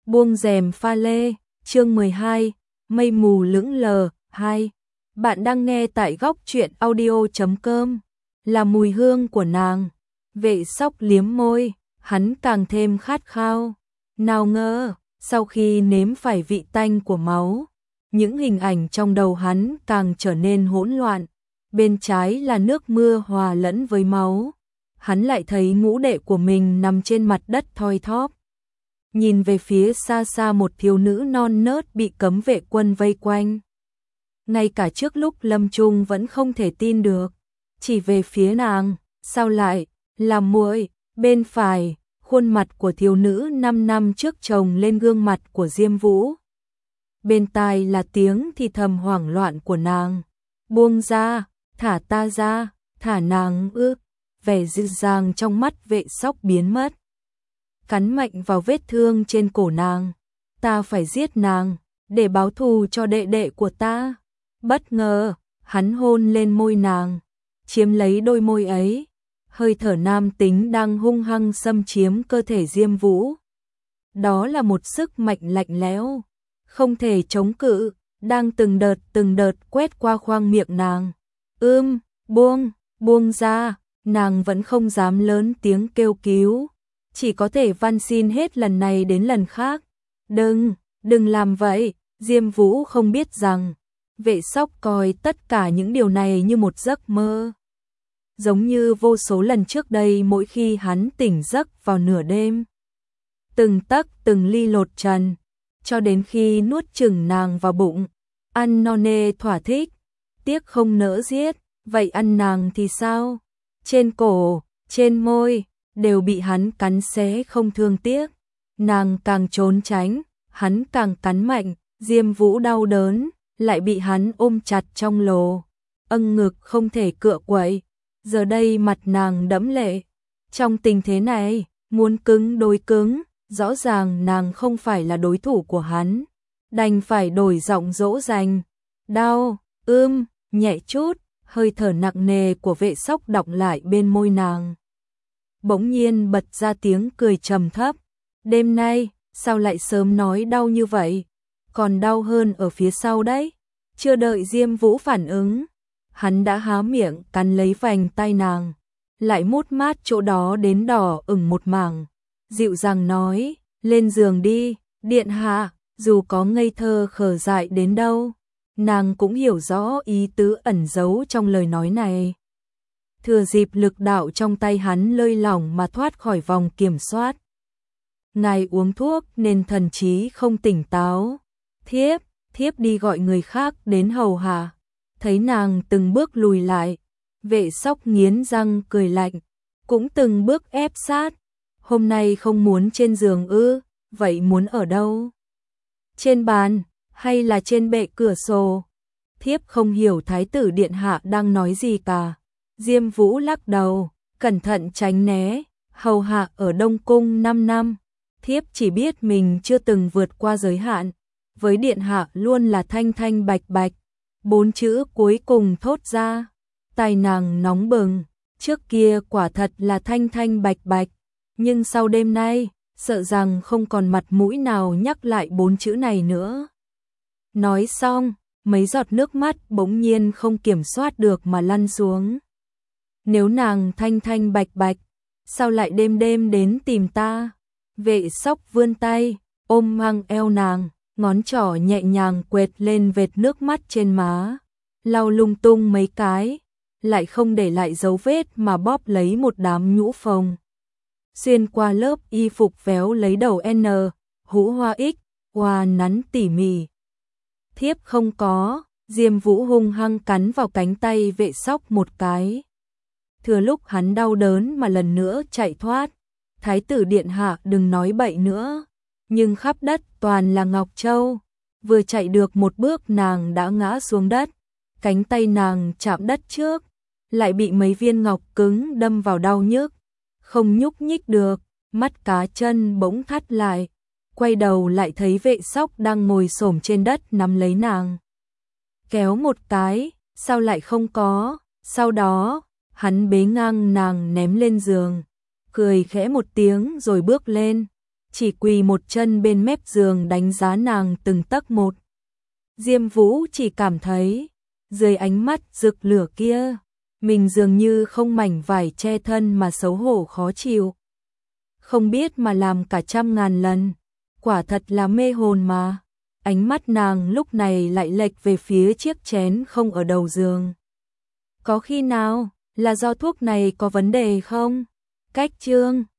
Buông rèm pha lê, chương 12, mây mù lững lờ, 2. Bạn đang nghe tại góc truyện audio.com. Là mùi hương của nàng. Vệ Sóc liếm môi, hắn càng thêm khát khao. Nào ngờ, sau khi nếm phải vị tanh của máu, những hình ảnh trong đầu hắn càng trở nên hỗn loạn. Bên trái là nước mưa hòa lẫn với máu. Hắn lại thấy ngũ đệ của mình nằm trên mặt đất thoi thóp. Nhìn về phía xa xa một thiếu nữ non nớt bị cấm vệ quân vây quanh. Ngay cả trước lúc lâm chung vẫn không thể tin được. Chỉ về phía nàng, sao lại là muội? Bên phải, khuôn mặt của thiếu nữ 5 năm trước chồng lên gương mặt của Diêm Vũ. Bên tai là tiếng thì thầm hoảng loạn của nàng. Buông ra, thả ta ra, thả nàng ư. Vẻ dịu dàng trong mắt Vệ Sóc biến mất. Cắn mạnh vào vết thương trên cổ nàng. Ta phải giết nàng, để báo thù cho đệ đệ của ta. Bất ngờ, hắn hôn lên môi nàng, chiếm lấy đôi môi ấy. Hơi thở nam tính đang hung hăng xâm chiếm cơ thể Diêm Vũ. Đó là một sức mạnh lạnh lẽo, không thể chống cự, đang từng đợt quét qua khoang miệng nàng. Buông ra, nàng vẫn không dám lớn tiếng kêu cứu. Chỉ có thể van xin hết lần này đến lần khác. Đừng làm vậy. Diêm Vũ không biết rằng Vệ Sóc coi tất cả những điều này như một giấc mơ. Giống như vô số lần trước đây mỗi khi hắn tỉnh giấc vào nửa đêm. Từng tấc từng ly lột trần, cho đến khi nuốt chửng nàng vào bụng. Ăn no nê thỏa thích, tiếc không nỡ giết, vậy ăn nàng thì sao? Trên cổ, trên môi đều bị hắn cắn xé không thương tiếc. Nàng càng trốn tránh, hắn càng cắn mạnh. Diêm Vũ đau đớn, lại bị hắn ôm chặt trong lồ. Ngực không thể cựa quậy. Giờ đây mặt nàng đẫm lệ. Trong tình thế này, muốn cứng đối cứng, rõ ràng nàng không phải là đối thủ của hắn. Đành phải đổi giọng dỗ dành. Đau, nhẹ chút, hơi thở nặng nề của Vệ Sóc đọng lại bên môi nàng. Bỗng nhiên bật ra tiếng cười trầm thấp. Đêm nay, sao lại sớm nói đau như vậy? Còn đau hơn ở phía sau đấy. Chưa đợi Diêm Vũ phản ứng, hắn đã há miệng cắn lấy vành tai nàng, lại mút mát chỗ đó đến đỏ ửng một mảng. Dịu dàng nói, lên giường đi, điện hạ. Dù có ngây thơ khờ dại đến đâu, nàng cũng hiểu rõ ý tứ ẩn giấu trong lời nói này. Thừa dịp lực đạo trong tay hắn lơi lỏng mà thoát khỏi vòng kiểm soát. Ngài uống thuốc nên thần trí không tỉnh táo. Thiếp đi gọi người khác đến hầu hạ. Thấy nàng từng bước lùi lại, Vệ Sóc nghiến răng cười lạnh, cũng từng bước ép sát. Hôm nay không muốn trên giường ư? Vậy muốn ở đâu? Trên bàn, hay là trên bệ cửa sổ? Thiếp không hiểu thái tử điện hạ đang nói gì cả. Diêm Vũ lắc đầu, cẩn thận tránh né. Hầu hạ ở Đông Cung 5 năm. Thiếp chỉ biết mình chưa từng vượt qua giới hạn. Với điện hạ luôn là thanh thanh bạch bạch. 4 chữ cuối cùng thốt ra. Tai nàng nóng bừng. Trước kia quả thật là thanh thanh bạch bạch. Nhưng sau đêm nay, sợ rằng không còn mặt mũi nào nhắc lại 4 chữ này nữa. Nói xong, mấy giọt nước mắt bỗng nhiên không kiểm soát được mà lăn xuống. Nếu nàng thanh thanh bạch bạch, sao lại đêm đêm đến tìm ta? Vệ Sóc vươn tay, ôm hăng eo nàng, ngón trỏ nhẹ nhàng quệt lên vệt nước mắt trên má, lau lung tung mấy cái, lại không để lại dấu vết mà bóp lấy một đám nhũ phồng. Xuyên qua lớp y phục véo lấy đầu N, hũ hoa X, hoa nắn tỉ mỉ. Thiếp không có. Diêm Vũ hung hăng cắn vào cánh tay Vệ Sóc một cái. Thừa lúc hắn đau đớn mà lần nữa chạy thoát. Thái tử điện hạ đừng nói bậy nữa. Nhưng khắp đất toàn là ngọc châu. Vừa chạy được một bước nàng đã ngã xuống đất. Cánh tay nàng chạm đất trước, lại bị mấy viên ngọc cứng đâm vào đau nhức. Không nhúc nhích được, mắt cá chân bỗng thắt lại. Quay đầu lại thấy Vệ Sóc đang ngồi xổm trên đất nắm lấy nàng. Kéo một cái, sao lại không có? Sau đó, hắn bế ngang nàng ném lên giường, cười khẽ một tiếng rồi bước lên. chỉ quỳ một chân bên mép giường đánh giá nàng từng tấc một. Diêm Vũ chỉ cảm thấy, dưới ánh mắt rực lửa kia, mình dường như không mảnh vải che thân mà xấu hổ khó chịu. Không biết mà làm cả trăm ngàn lần, quả thật là mê hồn mà. Ánh mắt nàng lúc này lại lệch về phía chiếc chén không ở đầu giường. Có khi nào là do thuốc này có vấn đề không? Cách chương